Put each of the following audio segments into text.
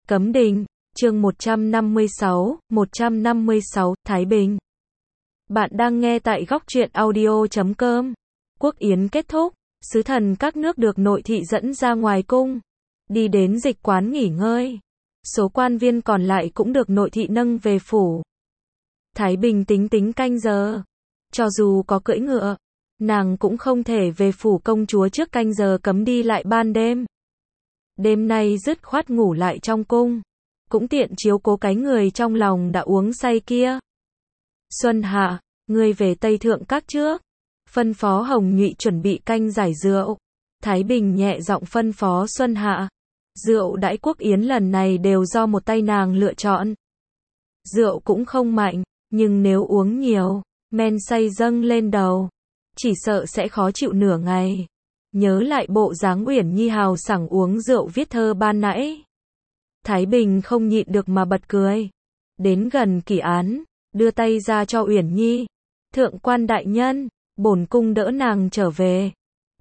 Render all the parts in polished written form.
Cấm Đình, chương 156, Thái Bình. Bạn đang nghe tại góc truyện audio.com. Quốc yến kết thúc, sứ thần các nước được nội thị dẫn ra ngoài cung, đi đến dịch quán nghỉ ngơi. Số quan viên còn lại cũng được nội thị nâng về phủ. Thái Bình tính canh giờ. Cho dù có cưỡi ngựa, nàng cũng không thể về phủ công chúa trước canh giờ cấm đi lại ban đêm. Đêm nay dứt khoát ngủ lại trong cung, cũng tiện chiếu cố cái người trong lòng đã uống say kia. Xuân Hạ, ngươi về Tây Thượng Các trước, phân phó Hồng Nhụy chuẩn bị canh giải rượu. Thái Bình nhẹ giọng phân phó Xuân Hạ. Rượu đãi quốc yến lần này đều do một tay nàng lựa chọn. Rượu cũng không mạnh, nhưng nếu uống nhiều, men say dâng lên đầu, chỉ sợ sẽ khó chịu nửa ngày. Nhớ lại bộ dáng Uyển Nhi hào sảng uống rượu viết thơ ban nãy, Thái Bình không nhịn được mà bật cười. Đến gần kỷ án, đưa tay ra cho Uyển Nhi. Thượng quan đại nhân, bổn cung đỡ nàng trở về.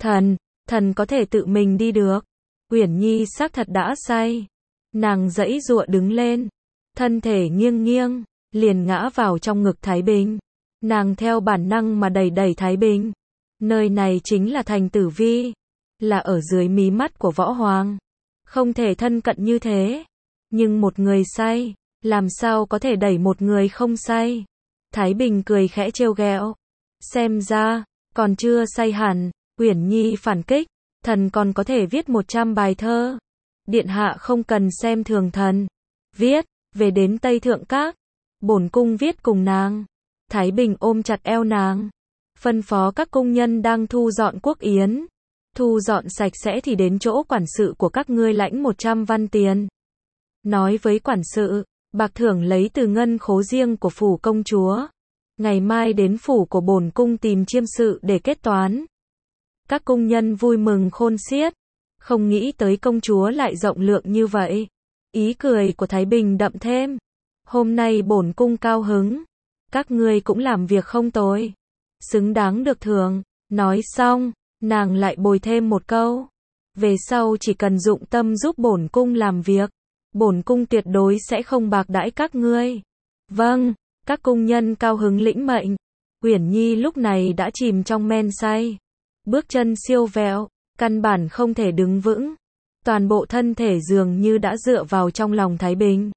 Thần có thể tự mình đi được. Uyển Nhi xác thật đã say. Nàng giãy giụa đứng lên, thân thể nghiêng nghiêng, liền ngã vào trong ngực Thái Bình. Nàng theo bản năng mà đẩy Thái Bình. Nơi này chính là thành Tử Vi, là ở dưới mí mắt của võ hoàng, không thể thân cận như thế. Nhưng một người say, làm sao có thể đẩy một người không say? Thái Bình cười khẽ trêu ghẹo. Xem ra, còn chưa say hẳn. Uyển Nhi phản kích. Thần còn có thể viết 100 bài thơ. Điện hạ không cần xem thường thần. Viết, về đến Tây Thượng Các, bổn cung viết cùng nàng. Thái Bình ôm chặt eo nàng, phân phó các cung nhân đang thu dọn quốc yến. Thu dọn sạch sẽ thì đến chỗ quản sự của các ngươi lãnh 100 văn tiền. Nói với quản sự, bạc thưởng lấy từ ngân khố riêng của phủ công chúa. Ngày mai đến phủ của bổn cung tìm chiêm sự để kết toán. Các cung nhân vui mừng khôn xiết, không nghĩ tới công chúa lại rộng lượng như vậy. Ý cười của Thái Bình đậm thêm. Hôm nay bổn cung cao hứng, các ngươi cũng làm việc không tồi, xứng đáng được thưởng. Nói xong, nàng lại bồi thêm một câu. Về sau chỉ cần dụng tâm giúp bổn cung làm việc, bổn cung tuyệt đối sẽ không bạc đãi các ngươi. Vâng, các cung nhân cao hứng lĩnh mệnh. Uyển Nhi lúc này đã chìm trong men say, bước chân siêu vẹo, căn bản không thể đứng vững. Toàn bộ thân thể dường như đã dựa vào trong lòng Thái Bình.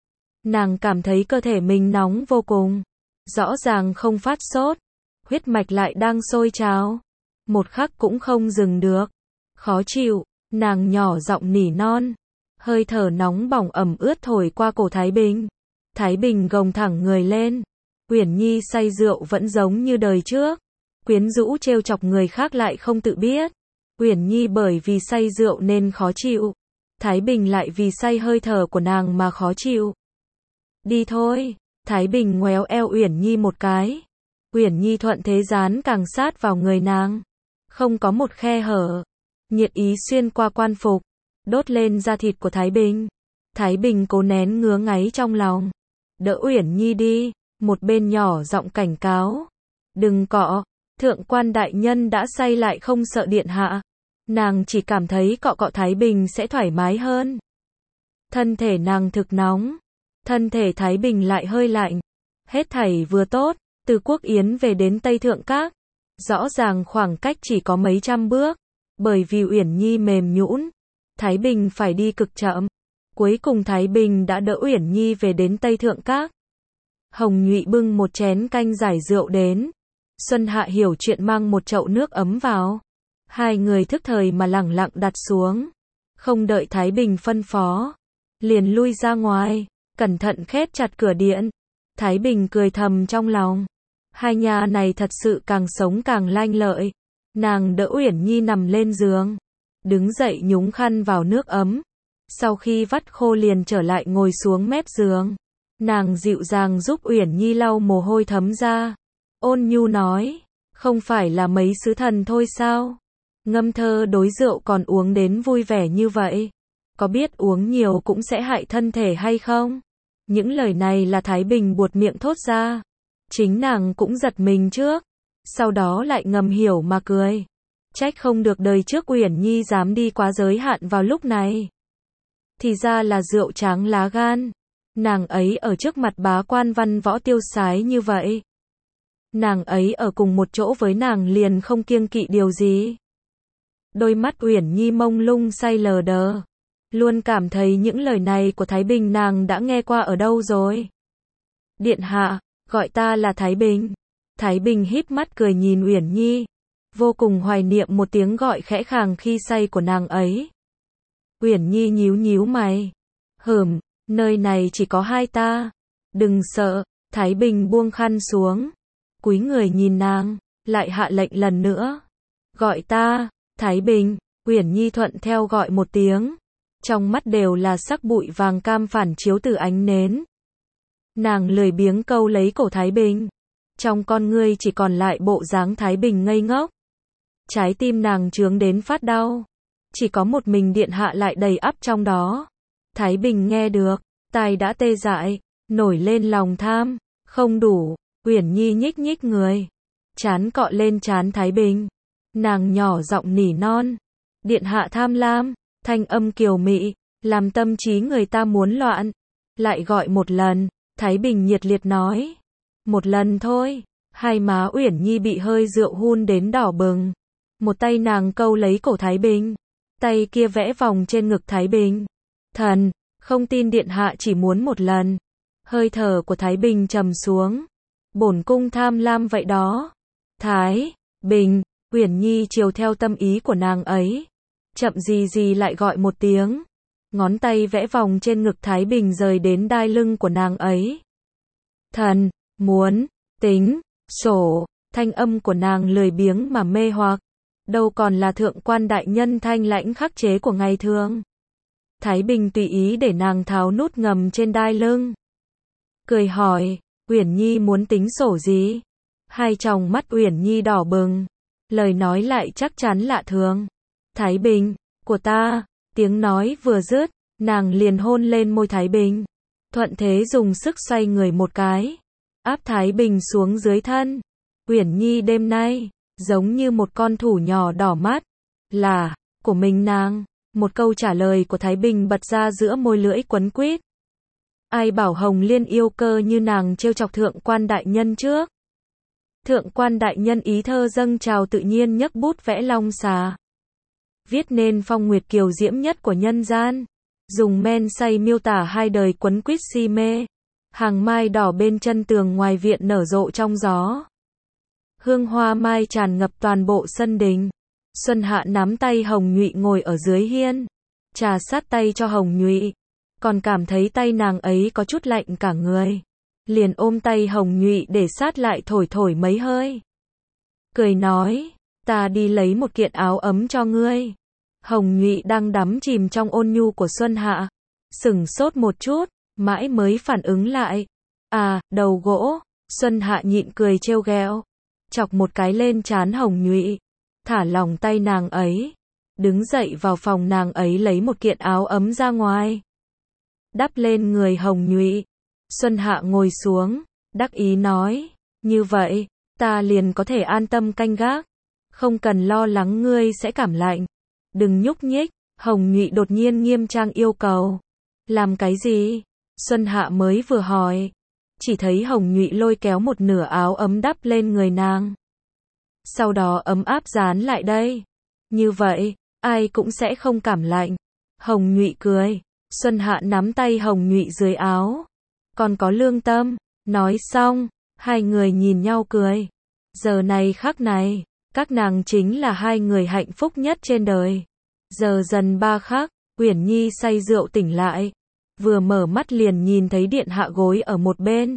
Nàng cảm thấy cơ thể mình nóng vô cùng, rõ ràng không phát sốt, huyết mạch lại đang sôi trào, một khắc cũng không dừng được. Khó chịu, nàng nhỏ giọng nỉ non. Hơi thở nóng bỏng ẩm ướt thổi qua cổ Thái Bình. Thái Bình gồng thẳng người lên. Uyển Nhi say rượu vẫn giống như đời trước, quyến rũ trêu chọc người khác lại không tự biết. Uyển Nhi bởi vì say rượu nên khó chịu, Thái Bình lại vì say hơi thở của nàng mà khó chịu. Đi thôi. Thái Bình ngoéo eo Uyển Nhi một cái. Uyển Nhi thuận thế dán càng sát vào người nàng, không có một khe hở. Nhiệt ý xuyên qua quan phục, đốt lên da thịt của Thái Bình. Thái Bình cố nén ngứa ngáy trong lòng, đỡ Uyển Nhi đi, một bên nhỏ giọng cảnh cáo. Đừng cọ, thượng quan đại nhân đã say lại không sợ điện hạ. Nàng chỉ cảm thấy cọ cọ Thái Bình sẽ thoải mái hơn. Thân thể nàng thực nóng, thân thể Thái Bình lại hơi lạnh. Hết thảy vừa tốt, từ quốc yến về đến Tây Thượng Các, rõ ràng khoảng cách chỉ có mấy trăm bước. Bởi vì Uyển Nhi mềm nhũn, Thái Bình phải đi cực chậm. Cuối cùng Thái Bình đã đỡ Uyển Nhi về đến Tây Thượng Các. Hồng Nhụy bưng một chén canh giải rượu đến. Xuân Hạ hiểu chuyện mang một chậu nước ấm vào. Hai người thức thời mà lẳng lặng đặt xuống, không đợi Thái Bình phân phó, liền lui ra ngoài, cẩn thận khép chặt cửa điện. Thái Bình cười thầm trong lòng, hai nhà này thật sự càng sống càng lanh lợi. Nàng đỡ Uyển Nhi nằm lên giường, đứng dậy nhúng khăn vào nước ấm. Sau khi vắt khô liền trở lại ngồi xuống mép giường. Nàng dịu dàng giúp Uyển Nhi lau mồ hôi thấm ra. Ôn nhu nói, không phải là mấy sứ thần thôi sao? Ngâm thơ đối rượu còn uống đến vui vẻ như vậy. Có biết uống nhiều cũng sẽ hại thân thể hay không? Những lời này là Thái Bình buột miệng thốt ra. Chính nàng cũng giật mình trước, sau đó lại ngầm hiểu mà cười. Trách không được đời trước Uyển Nhi dám đi quá giới hạn vào lúc này. thì ra là rượu tráng lá gan. Nàng ấy ở trước mặt bá quan văn võ tiêu sái như vậy. Nàng ấy ở cùng một chỗ với nàng liền không kiêng kỵ điều gì. Đôi mắt Uyển Nhi mông lung say lờ đờ. Luôn cảm thấy những lời này của Thái Bình nàng đã nghe qua ở đâu rồi. Điện hạ, gọi ta là Thái Bình. Thái Bình híp mắt cười nhìn Uyển Nhi. Vô cùng hoài niệm một tiếng gọi khẽ khàng khi say của nàng ấy. Uyển Nhi nhíu nhíu mày. Nơi này chỉ có hai ta. Đừng sợ, Thái Bình buông khăn xuống. Cúi người nhìn nàng, lại hạ lệnh lần nữa. Gọi ta, Thái Bình. Uyển Nhi thuận theo gọi một tiếng. Trong mắt đều là sắc bụi vàng cam phản chiếu từ ánh nến. Nàng lười biếng câu lấy cổ Thái Bình. Trong con ngươi chỉ còn lại bộ dáng Thái Bình ngây ngốc. Trái tim nàng chướng đến phát đau. Chỉ có một mình điện hạ lại đầy ắp trong đó. Thái Bình nghe được, tai đã tê dại, nổi lên lòng tham. Không đủ, Uyển Nhi nhích nhích người. Trán cọ lên trán Thái Bình. Nàng nhỏ giọng nỉ non. Điện hạ tham lam, thanh âm kiều mị, làm tâm trí người ta muốn loạn. Lại gọi một lần, Thái Bình nhiệt liệt nói. Một lần thôi. Hai má Uyển Nhi bị hơi rượu hun đến đỏ bừng. Một tay nàng câu lấy cổ Thái Bình. Tay kia vẽ vòng trên ngực Thái Bình. Thần, không tin điện hạ chỉ muốn một lần. Hơi thở của Thái Bình trầm xuống. Bổn cung tham lam vậy đó. Thái Bình, Uyển Nhi chiều theo tâm ý của nàng ấy. Chậm gì lại gọi một tiếng. Ngón tay vẽ vòng trên ngực Thái Bình rời đến đai lưng của nàng ấy. Thần, muốn, tính, sổ, thanh âm của nàng lười biếng mà mê hoặc. Đâu còn là thượng quan đại nhân thanh lãnh khắc chế của ngày thường. Thái Bình tùy ý để nàng tháo nút ngầm trên đai lưng. Cười hỏi, Uyển Nhi muốn tính sổ gì? Hai tròng mắt Uyển Nhi đỏ bừng. Lời nói lại chắc chắn lạ thường. Thái Bình, của ta. Tiếng nói vừa dứt, nàng liền hôn lên môi Thái Bình. Thuận thế dùng sức xoay người một cái. Áp Thái Bình xuống dưới thân. Uyển Nhi đêm nay, giống như một con thú nhỏ đỏ mắt. Là, của mình nàng. Một câu trả lời của Thái Bình bật ra giữa môi lưỡi quấn quýt. Ai bảo Hồng Liên yêu cơ như nàng trêu chọc thượng quan đại nhân trước. Thượng quan đại nhân ý thơ dâng trào tự nhiên nhấc bút vẽ long xà. Viết nên phong nguyệt kiều diễm nhất của nhân gian. Dùng men say miêu tả hai đời quấn quýt si mê. Hàng mai đỏ bên chân tường ngoài viện nở rộ trong gió. Hương hoa mai tràn ngập toàn bộ sân đình. Xuân Hạ nắm tay Hồng Nhụy ngồi ở dưới hiên. Trà sát tay cho Hồng Nhụy. Còn cảm thấy tay nàng ấy có chút lạnh cả người. Liền ôm tay Hồng Nhụy để sát lại thổi thổi mấy hơi. Cười nói, ta đi lấy một kiện áo ấm cho ngươi. Hồng Nhụy đang đắm chìm trong ôn nhu của Xuân Hạ. Sửng sốt một chút, mãi mới phản ứng lại. À, đầu gỗ. Xuân Hạ nhịn cười trêu ghẹo. Chọc một cái lên trán Hồng Nhụy. Thả lỏng tay nàng ấy. Đứng dậy vào phòng nàng ấy lấy một kiện áo ấm ra ngoài. Đắp lên người Hồng Nhụy. Xuân Hạ ngồi xuống, đắc ý nói. Như vậy, ta liền có thể an tâm canh gác. Không cần lo lắng ngươi sẽ cảm lạnh. Đừng nhúc nhích. Hồng Nhụy đột nhiên nghiêm trang yêu cầu. Làm cái gì? Xuân Hạ mới vừa hỏi. Chỉ thấy Hồng Nhụy lôi kéo một nửa áo ấm đắp lên người nàng. Sau đó ấm áp dán lại đây. Như vậy, ai cũng sẽ không cảm lạnh. Hồng Nhụy cười. Xuân Hạ nắm tay Hồng Nhụy dưới áo. Còn có lương tâm. Nói xong, hai người nhìn nhau cười. Giờ này khắc này, các nàng chính là hai người hạnh phúc nhất trên đời. Giờ dần 3 khắc, Uyển Nhi say rượu tỉnh lại. Vừa mở mắt liền nhìn thấy điện hạ gối ở một bên.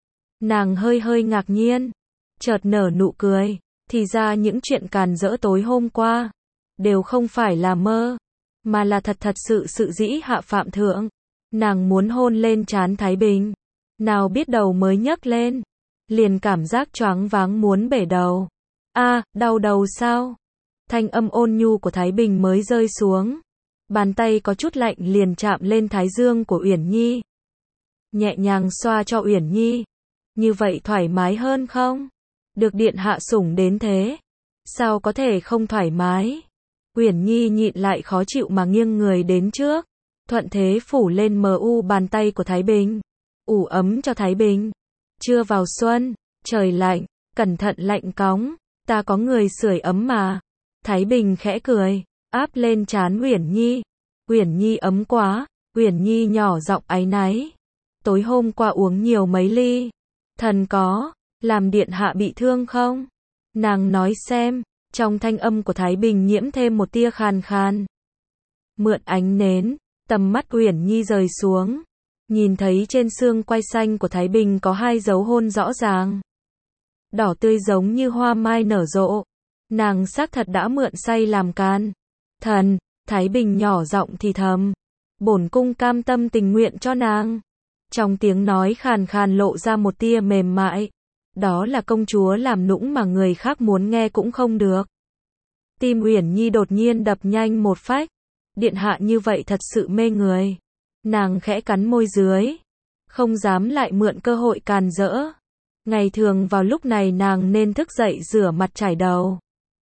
Nàng hơi hơi ngạc nhiên. Chợt nở nụ cười. Thì ra những chuyện càn rỡ tối hôm qua. Đều không phải là mơ. Mà là thật sự dĩ hạ phạm thượng. Nàng muốn hôn lên trán Thái Bình. Nào biết đầu mới nhấc lên. Liền cảm giác choáng váng muốn bể đầu. A, đau đầu sao? Thanh âm ôn nhu của Thái Bình mới rơi xuống. Bàn tay có chút lạnh liền chạm lên thái dương của Uyển Nhi. Nhẹ nhàng xoa cho Uyển Nhi. Như vậy thoải mái hơn không? Được điện hạ sủng đến thế. Sao có thể không thoải mái? Uyển Nhi nhịn lại khó chịu mà nghiêng người đến trước. thuận thế phủ lên bàn tay của Thái Bình. Ủ ấm cho Thái Bình. Chưa vào xuân, trời lạnh, cẩn thận lạnh cóng, ta có người sưởi ấm mà. Thái Bình khẽ cười, áp lên trán Uyển Nhi. Uyển Nhi ấm quá, Uyển Nhi nhỏ giọng áy náy. Tối hôm qua uống nhiều mấy ly. Thần có làm điện hạ bị thương không? Nàng nói xem, trong thanh âm của Thái Bình nhiễm thêm một tia khàn khàn. Mượn ánh nến, tầm mắt Uyển Nhi rời xuống, nhìn thấy trên xương quai xanh của Thái Bình có 2 dấu hôn rõ ràng. Đỏ tươi giống như hoa mai nở rộ. Nàng xác thật đã mượn say làm can. Thần, Thái Bình nhỏ giọng thì thầm. Bổn cung cam tâm tình nguyện cho nàng. Trong tiếng nói khàn khàn lộ ra một tia mềm mại. Đó là công chúa làm nũng mà người khác muốn nghe cũng không được. Tim Uyển Nhi đột nhiên đập nhanh một phách. Điện hạ như vậy thật sự mê người. Nàng khẽ cắn môi dưới, không dám lại mượn cơ hội càn rỡ. Ngày thường vào lúc này nàng nên thức dậy rửa mặt chải đầu,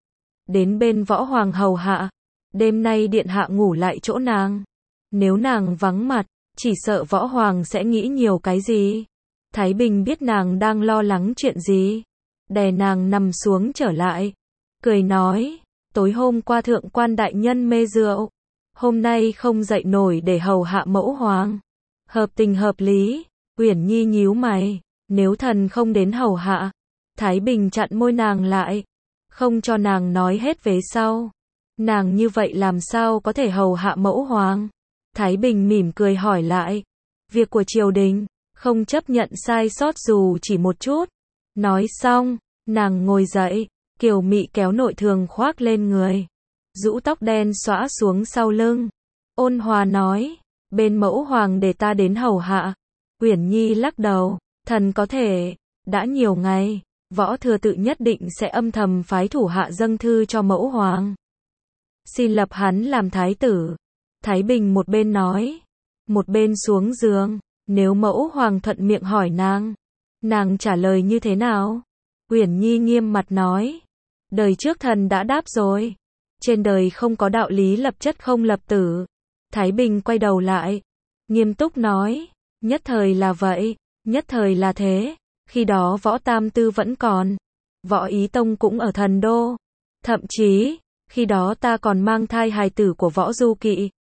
đến bên Võ Hoàng hầu hạ. Đêm nay điện hạ ngủ lại chỗ nàng. Nếu nàng vắng mặt, chỉ sợ Võ Hoàng sẽ nghĩ nhiều cái gì. Thái Bình biết nàng đang lo lắng chuyện gì, đè nàng nằm xuống trở lại, cười nói, tối hôm qua thượng quan đại nhân mê rượu, hôm nay không dậy nổi để hầu hạ mẫu hoàng. Hợp tình hợp lý. Uyển Nhi nhíu mày, nếu thần không đến hầu hạ. Thái Bình chặn môi nàng lại, không cho nàng nói hết vế sau. Nàng như vậy làm sao có thể hầu hạ mẫu hoàng? Thái Bình mỉm cười hỏi lại, việc của triều đình, không chấp nhận sai sót dù chỉ một chút. Nói xong, nàng ngồi dậy, kiều mị kéo nội thường khoác lên người, rũ tóc đen xõa xuống sau lưng, ôn hòa nói, bên mẫu hoàng để ta đến hầu hạ. Uyển Nhi lắc đầu, thần có thể, đã nhiều ngày, Võ Thừa Tự nhất định sẽ âm thầm phái thủ hạ dâng thư cho mẫu hoàng, xin lập hắn làm thái tử. Thái Bình một bên nói, một bên xuống giường. Nếu mẫu hoàng thuận miệng hỏi nàng trả lời như thế nào? Uyển Nhi nghiêm mặt nói, đời trước thần đã đáp rồi, trên đời không có đạo lý lập chất không lập tử. Thái Bình quay đầu lại, nghiêm túc nói, nhất thời là vậy, nhất thời là thế, khi đó Võ Tam Tư vẫn còn, Võ Ý Tông cũng ở Thần Đô, thậm chí, khi đó ta còn mang thai hài tử của Võ Du Kỵ.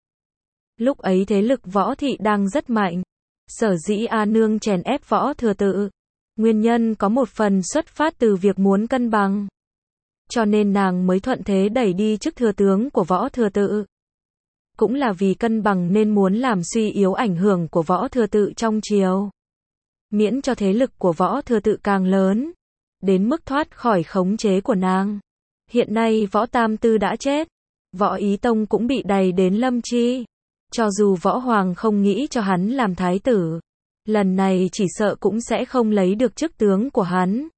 Lúc ấy thế lực Võ Thị đang rất mạnh. Sở dĩ A Nương chèn ép Võ Thừa Tự, nguyên nhân có một phần xuất phát từ việc muốn cân bằng. Cho nên nàng mới thuận thế đẩy đi chức thừa tướng của Võ Thừa Tự. Cũng là vì cân bằng nên muốn làm suy yếu ảnh hưởng của Võ Thừa Tự trong triều. Miễn cho thế lực của Võ Thừa Tự càng lớn, đến mức thoát khỏi khống chế của nàng. Hiện nay Võ Tam Tư đã chết, Võ Ý Tông cũng bị đày đến lâm chi. Cho dù Võ Hoàng không nghĩ cho hắn làm thái tử, lần này chỉ sợ cũng sẽ không lấy được chức tướng của hắn.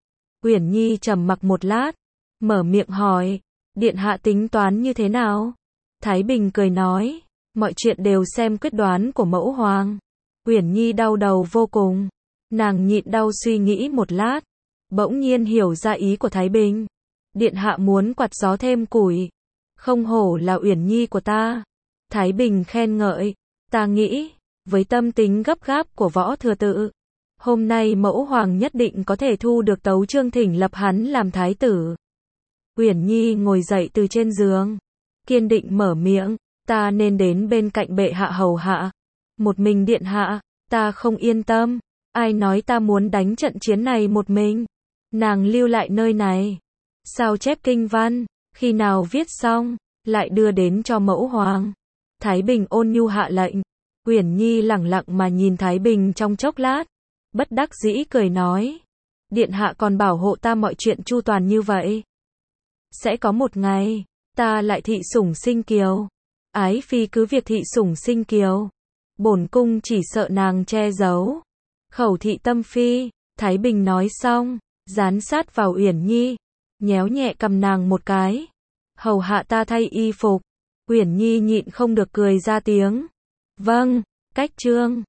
Uyển Nhi trầm mặc một lát, mở miệng hỏi, điện hạ tính toán như thế nào? Thái Bình cười nói, mọi chuyện đều xem quyết đoán của mẫu hoàng. Uyển Nhi đau đầu vô cùng, nàng nhịn đau suy nghĩ một lát, bỗng nhiên hiểu ra ý của Thái Bình. Điện hạ muốn quạt gió thêm củi, không hổ là Uyển Nhi của ta. Thái Bình khen ngợi, ta nghĩ, với tâm tính gấp gáp của Võ Thừa Tự, hôm nay mẫu hoàng nhất định có thể thu được tấu chương thỉnh lập hắn làm thái tử. Uyển Nhi ngồi dậy từ trên giường, kiên định mở miệng, ta nên đến bên cạnh bệ hạ hầu hạ. Một mình điện hạ, ta không yên tâm, ai nói ta muốn đánh trận chiến này một mình. Nàng lưu lại nơi này, sao chép kinh văn, khi nào viết xong, lại đưa đến cho mẫu hoàng. Thái Bình ôn nhu hạ lệnh. Uyển Nhi lẳng lặng mà nhìn Thái Bình trong chốc lát, bất đắc dĩ cười nói, điện hạ còn bảo hộ ta mọi chuyện chu toàn như vậy. Sẽ có một ngày, ta lại thị sủng sinh kiều. Ái phi cứ việc thị sủng sinh kiều, bổn cung chỉ sợ nàng che giấu. Khẩu thị tâm phi. Thái Bình nói xong, dán sát vào Uyển Nhi, nhéo nhẹ cầm nàng một cái. Hầu hạ ta thay y phục. Uyển Nhi nhịn không được cười ra tiếng. Vâng, cách chương.